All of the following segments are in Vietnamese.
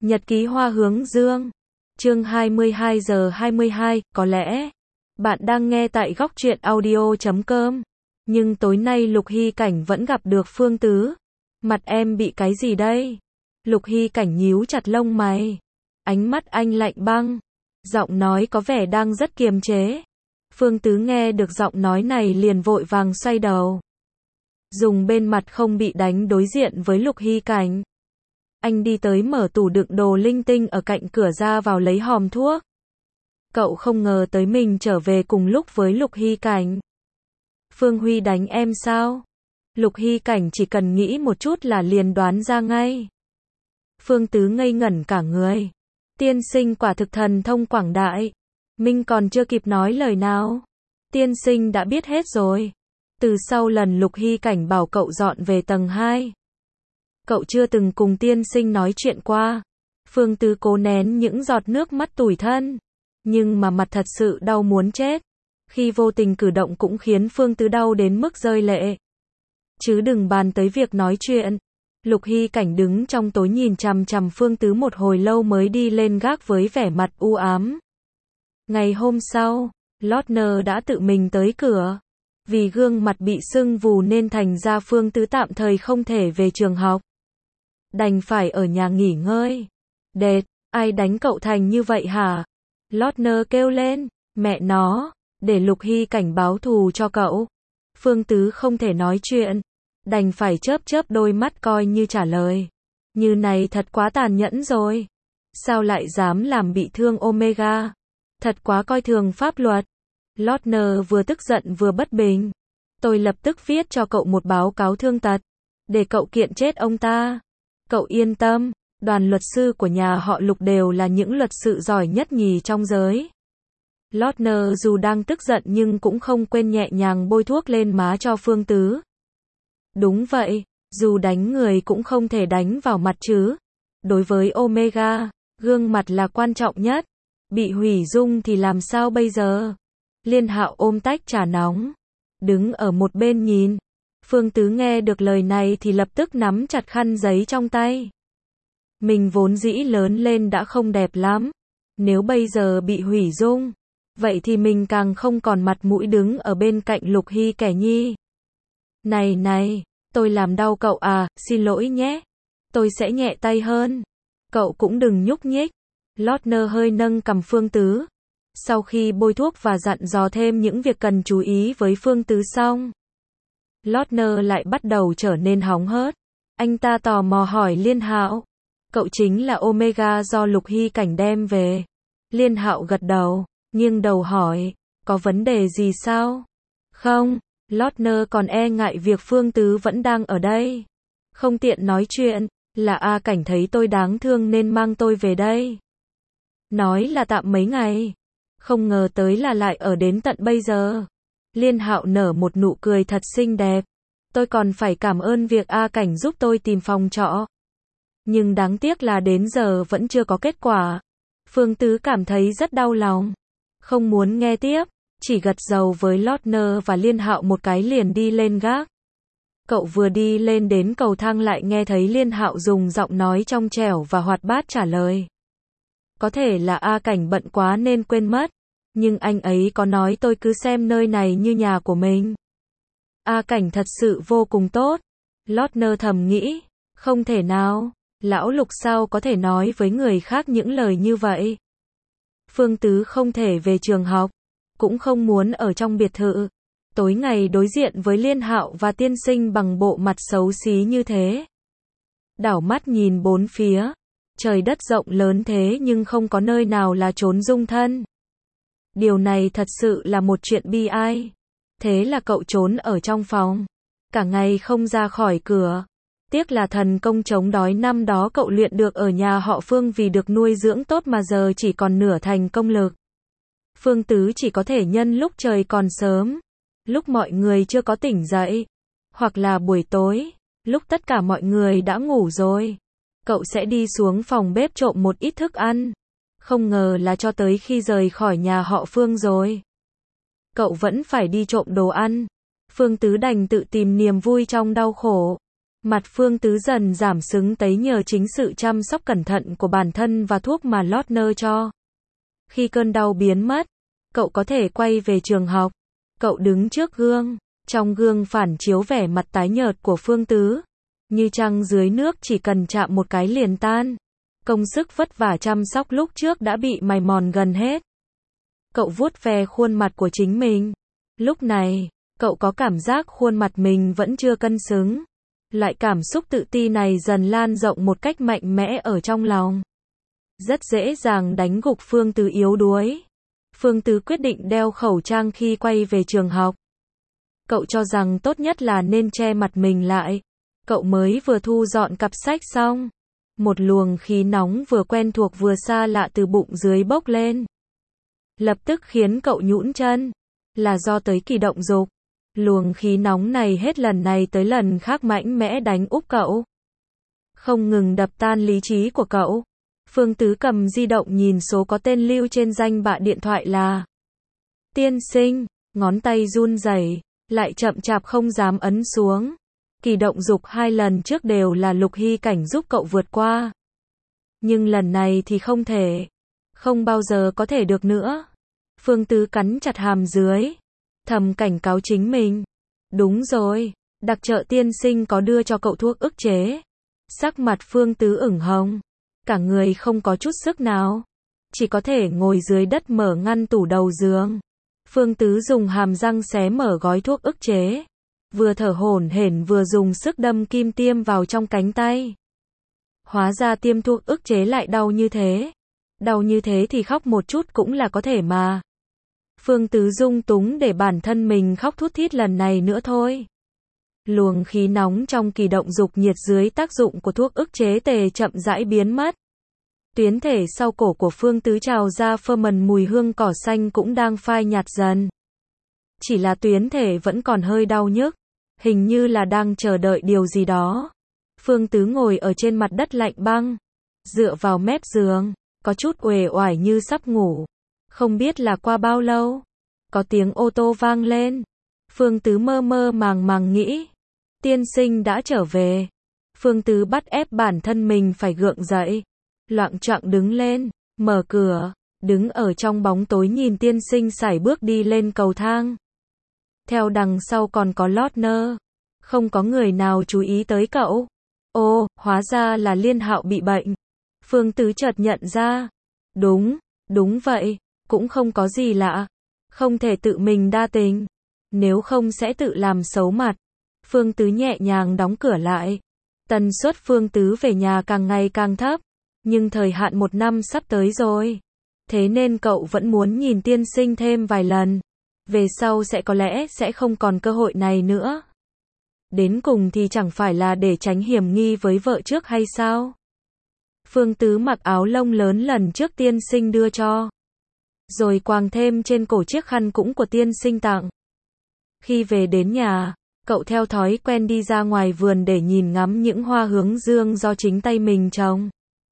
Nhật ký hoa hướng dương. Chương 22 giờ 22, có lẽ bạn đang nghe tại góc truyện audio.com. Nhưng tối nay Lục Hy Cảnh vẫn gặp được Phương Tứ. Mặt em bị cái gì đây? Lục Hy Cảnh nhíu chặt lông mày. Ánh mắt anh lạnh băng. Giọng nói có vẻ đang rất kiềm chế. Phương Tứ nghe được giọng nói này liền vội vàng xoay đầu. Dùng bên mặt không bị đánh đối diện với Lục Hy Cảnh. Anh đi tới mở tủ đựng đồ linh tinh ở cạnh cửa ra vào lấy hòm thuốc. Cậu không ngờ tới mình trở về cùng lúc với Lục Hy Cảnh. Phương Huy đánh em sao? Lục Hy Cảnh chỉ cần nghĩ một chút là liền đoán ra ngay. Phương Tứ ngây ngẩn cả người. Tiên sinh quả thực thần thông quảng đại. Minh còn chưa kịp nói lời nào. Tiên sinh đã biết hết rồi. Từ sau lần Lục Hy Cảnh bảo cậu dọn về tầng 2. Cậu chưa từng cùng tiên sinh nói chuyện qua. Phương Tứ cố nén những giọt nước mắt tủi thân. Nhưng mà mặt thật sự đau muốn chết. Khi vô tình cử động cũng khiến Phương Tứ đau đến mức rơi lệ. Chứ đừng bàn tới việc nói chuyện. Lục Hy Cảnh đứng trong tối nhìn chằm chằm Phương Tứ một hồi lâu mới đi lên gác với vẻ mặt u ám. Ngày hôm sau, Lortner đã tự mình tới cửa. Vì gương mặt bị sưng vù nên thành ra Phương Tứ tạm thời không thể về trường học. Đành phải ở nhà nghỉ ngơi. Đệt, ai đánh cậu thành như vậy hả? Lortner kêu lên, mẹ nó, để Lục Hy Cảnh báo thù cho cậu. Phương Tứ không thể nói chuyện. Đành phải chớp chớp đôi mắt coi như trả lời. Như này thật quá tàn nhẫn rồi. Sao lại dám làm bị thương Omega? Thật quá coi thường pháp luật. Lortner vừa tức giận vừa bất bình. Tôi lập tức viết cho cậu một báo cáo thương tật. Để cậu kiện chết ông ta. Cậu yên tâm, đoàn luật sư của nhà họ Lục đều là những luật sư giỏi nhất nhì trong giới. Lortner dù đang tức giận nhưng cũng không quên nhẹ nhàng bôi thuốc lên má cho Phương Tứ. Đúng vậy, dù đánh người cũng không thể đánh vào mặt chứ. Đối với Omega, gương mặt là quan trọng nhất. Bị hủy dung thì làm sao bây giờ? Liên Hạo ôm tách trà nóng, đứng ở một bên nhìn. Phương Tứ nghe được lời này thì lập tức nắm chặt khăn giấy trong tay. Mình vốn dĩ lớn lên đã không đẹp lắm. Nếu bây giờ bị hủy dung, vậy thì mình càng không còn mặt mũi đứng ở bên cạnh Lục Hy Kẻ nhi. Này, tôi làm đau cậu à, xin lỗi nhé. Tôi sẽ nhẹ tay hơn. Cậu cũng đừng nhúc nhích. Lortner hơi nâng cằm Phương Tứ. Sau khi bôi thuốc và dặn dò thêm những việc cần chú ý với Phương Tứ xong, Lortner lại bắt đầu trở nên hóng hớt. Anh ta tò mò hỏi Liên Hạo. Cậu chính là Omega do Lục Hy Cảnh đem về. Liên Hạo gật đầu, nghiêng đầu hỏi, có vấn đề gì sao? Không, Lortner còn e ngại việc Phương Tứ vẫn đang ở đây. Không tiện nói chuyện, là A Cảnh thấy tôi đáng thương nên mang tôi về đây. Nói là tạm mấy ngày. Không ngờ tới là lại ở đến tận bây giờ. Liên Hạo nở một nụ cười thật xinh đẹp. Tôi còn phải cảm ơn việc A Cảnh giúp tôi tìm phòng trọ. Nhưng đáng tiếc là đến giờ vẫn chưa có kết quả. Phương Tứ cảm thấy rất đau lòng. Không muốn nghe tiếp, chỉ gật đầu với Lortner và Liên Hạo một cái liền đi lên gác. Cậu vừa đi lên đến cầu thang lại nghe thấy Liên Hạo dùng giọng nói trong trẻo và hoạt bát trả lời. Có thể là A Cảnh bận quá nên quên mất. Nhưng anh ấy có nói tôi cứ xem nơi này như nhà của mình. A Cảnh thật sự vô cùng tốt. Lortner thầm nghĩ. Không thể nào. Lão Lục sao có thể nói với người khác những lời như vậy. Phương Tứ không thể về trường học. Cũng không muốn ở trong biệt thự. Tối ngày đối diện với Liên Hạo và tiên sinh bằng bộ mặt xấu xí như thế. Đảo mắt nhìn bốn phía. Trời đất rộng lớn thế nhưng không có nơi nào là trốn dung thân. Điều này thật sự là một chuyện bi ai. Thế là cậu trốn ở trong phòng. Cả ngày không ra khỏi cửa. Tiếc là thần công chống đói năm đó cậu luyện được ở nhà họ Phương vì được nuôi dưỡng tốt mà giờ chỉ còn nửa thành công lực. Phương Tứ chỉ có thể nhân lúc trời còn sớm. Lúc mọi người chưa có tỉnh dậy. Hoặc là buổi tối. Lúc tất cả mọi người đã ngủ rồi. Cậu sẽ đi xuống phòng bếp trộm một ít thức ăn. Không ngờ là cho tới khi rời khỏi nhà họ Phương rồi. Cậu vẫn phải đi trộm đồ ăn. Phương Tứ đành tự tìm niềm vui trong đau khổ. Mặt Phương Tứ dần giảm sưng tấy nhờ chính sự chăm sóc cẩn thận của bản thân và thuốc mà Lortner cho. Khi cơn đau biến mất, cậu có thể quay về trường học. Cậu đứng trước gương, trong gương phản chiếu vẻ mặt tái nhợt của Phương Tứ. Như trăng dưới nước chỉ cần chạm một cái liền tan. Công sức vất vả chăm sóc lúc trước đã bị mài mòn gần hết. Cậu vuốt ve khuôn mặt của chính mình. Lúc này, cậu có cảm giác khuôn mặt mình vẫn chưa cân xứng. Loại cảm xúc tự ti này dần lan rộng một cách mạnh mẽ ở trong lòng. Rất dễ dàng đánh gục Phương Tứ yếu đuối. Phương Tứ quyết định đeo khẩu trang khi quay về trường học. Cậu cho rằng tốt nhất là nên che mặt mình lại. Cậu mới vừa thu dọn cặp sách xong. Một luồng khí nóng vừa quen thuộc vừa xa lạ từ bụng dưới bốc lên. Lập tức khiến cậu nhũn chân. Là do tới kỳ động dục. Luồng khí nóng này hết lần này tới lần khác mạnh mẽ đánh úp cậu. Không ngừng đập tan lý trí của cậu. Phương Tứ cầm di động nhìn số có tên lưu trên danh bạ điện thoại là Tiên Sinh, ngón tay run rẩy, lại chậm chạp không dám ấn xuống. Kỳ động dục 2 lần trước đều là Lục Hy Cảnh giúp cậu vượt qua. Nhưng lần này thì không thể. Không bao giờ có thể được nữa. Phương Tứ cắn chặt hàm dưới. Thầm cảnh cáo chính mình. Đúng rồi, đặc trợ tiên sinh có đưa cho cậu thuốc ức chế. Sắc mặt Phương Tứ ửng hồng. Cả người không có chút sức nào. Chỉ có thể ngồi dưới đất mở ngăn tủ đầu giường. Phương Tứ dùng hàm răng xé mở gói thuốc ức chế. Vừa thở hổn hển vừa dùng sức đâm kim tiêm vào trong cánh tay. Hóa ra tiêm thuốc ức chế lại đau như thế. Đau như thế thì khóc một chút cũng là có thể mà. Phương Tứ dung túng để bản thân mình khóc thút thít lần này nữa thôi. Luồng khí nóng trong kỳ động dục nhiệt dưới tác dụng của thuốc ức chế tề chậm rãi biến mất. Tuyến thể sau cổ của Phương Tứ trào ra phơ mần mùi hương cỏ xanh cũng đang phai nhạt dần. Chỉ là tuyến thể vẫn còn hơi đau nhức. Hình như là đang chờ đợi điều gì đó. Phương Tứ ngồi ở trên mặt đất lạnh băng. Dựa vào mép giường. Có chút uể oải như sắp ngủ. Không biết là qua bao lâu. Có tiếng ô tô vang lên. Phương Tứ mơ mơ màng màng nghĩ. Tiên sinh đã trở về. Phương Tứ bắt ép bản thân mình phải gượng dậy. Loạng choạng đứng lên. Mở cửa. Đứng ở trong bóng tối nhìn tiên sinh sải bước đi lên cầu thang. Theo đằng sau còn có Lortner. Không có người nào chú ý tới cậu. Ô, hóa ra là Liên Hạo bị bệnh. Phương Tứ chợt nhận ra. Đúng vậy. Cũng không có gì lạ. Không thể tự mình đa tình. Nếu không sẽ tự làm xấu mặt. Phương Tứ nhẹ nhàng đóng cửa lại. Tần suất Phương Tứ về nhà càng ngày càng thấp. Nhưng thời hạn 1 năm sắp tới rồi. Thế nên cậu vẫn muốn nhìn tiên sinh thêm vài lần. Về sau sẽ có lẽ sẽ không còn cơ hội này nữa. Đến cùng thì chẳng phải là để tránh hiểm nghi với vợ trước hay sao? Phương Tứ mặc áo lông lớn lần trước tiên sinh đưa cho. Rồi quàng thêm trên cổ chiếc khăn cũng của tiên sinh tặng. Khi về đến nhà, cậu theo thói quen đi ra ngoài vườn để nhìn ngắm những hoa hướng dương do chính tay mình trồng.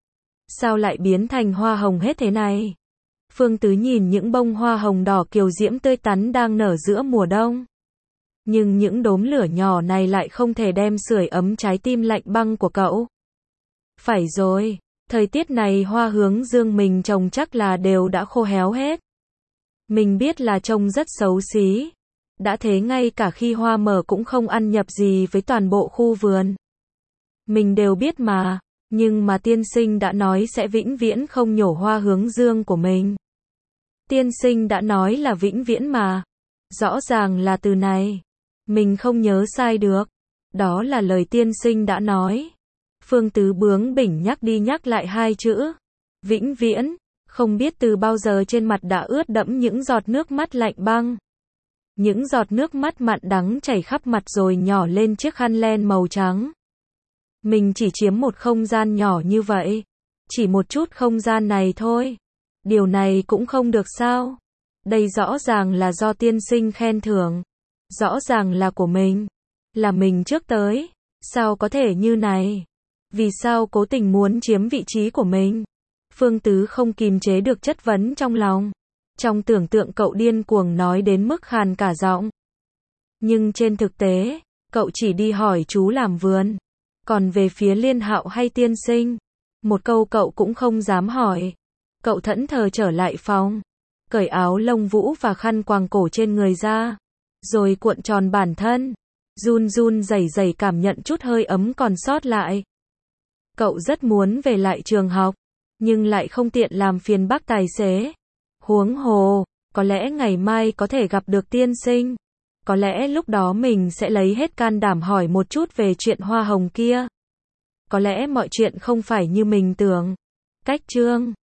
Sao lại biến thành hoa hồng hết thế này? Phương Tứ nhìn những bông hoa hồng đỏ kiều diễm tươi tắn đang nở giữa mùa đông. Nhưng những đốm lửa nhỏ này lại không thể đem sưởi ấm trái tim lạnh băng của cậu. Phải rồi, thời tiết này hoa hướng dương mình trồng chắc là đều đã khô héo hết. Mình biết là trông rất xấu xí. Đã thế ngay cả khi hoa mở cũng không ăn nhập gì với toàn bộ khu vườn. Mình đều biết mà, nhưng mà tiên sinh đã nói sẽ vĩnh viễn không nhổ hoa hướng dương của mình. Tiên sinh đã nói là vĩnh viễn mà. Rõ ràng là từ này. Mình không nhớ sai được. Đó là lời tiên sinh đã nói. Phương Tứ bướng bỉnh nhắc đi nhắc lại 2 chữ. Vĩnh viễn. Không biết từ bao giờ trên mặt đã ướt đẫm những giọt nước mắt lạnh băng. Những giọt nước mắt mặn đắng chảy khắp mặt rồi nhỏ lên chiếc khăn len màu trắng. Mình chỉ chiếm một không gian nhỏ như vậy. Chỉ một chút không gian này thôi. Điều này cũng không được sao? Đây rõ ràng là do tiên sinh khen thưởng. Rõ ràng là của mình. Là mình trước tới. Sao có thể như này? Vì sao cố tình muốn chiếm vị trí của mình? Phương Tứ không kìm chế được chất vấn trong lòng. Trong tưởng tượng cậu điên cuồng nói đến mức khàn cả giọng. Nhưng trên thực tế, cậu chỉ đi hỏi chú làm vườn. Còn về phía Liên Hạo hay tiên sinh, một câu cậu cũng không dám hỏi. Cậu thẫn thờ trở lại phòng, cởi áo lông vũ và khăn quàng cổ trên người ra, rồi cuộn tròn bản thân, run run rẩy rẩy cảm nhận chút hơi ấm còn sót lại. Cậu rất muốn về lại trường học, nhưng lại không tiện làm phiền bác tài xế. Huống hồ, có lẽ ngày mai có thể gặp được tiên sinh. Có lẽ lúc đó mình sẽ lấy hết can đảm hỏi một chút về chuyện hoa hồng kia. Có lẽ mọi chuyện không phải như mình tưởng. Cách chương